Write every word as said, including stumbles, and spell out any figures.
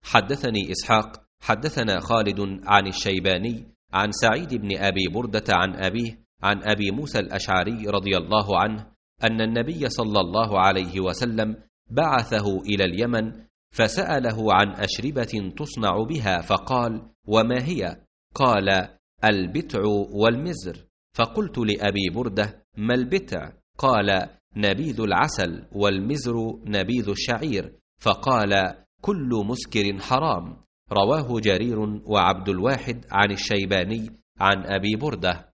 حدثني إسحاق حدثنا خالد عن الشيباني عن سعيد بن أبي بردة عن أبيه عن أبي موسى الأشعري رضي الله عنه أن النبي صلى الله عليه وسلم بعثه إلى اليمن فسأله عن أشربة تصنع بها فقال: وما هي؟ قال: البتع والمزر. فقلت لأبي بردة: ما البتع؟ قال: نبيذ العسل، والمزر نبيذ الشعير. فقال: كل مسكر حرام. رواه جرير وعبد الواحد عن الشيباني عن أبي بردة.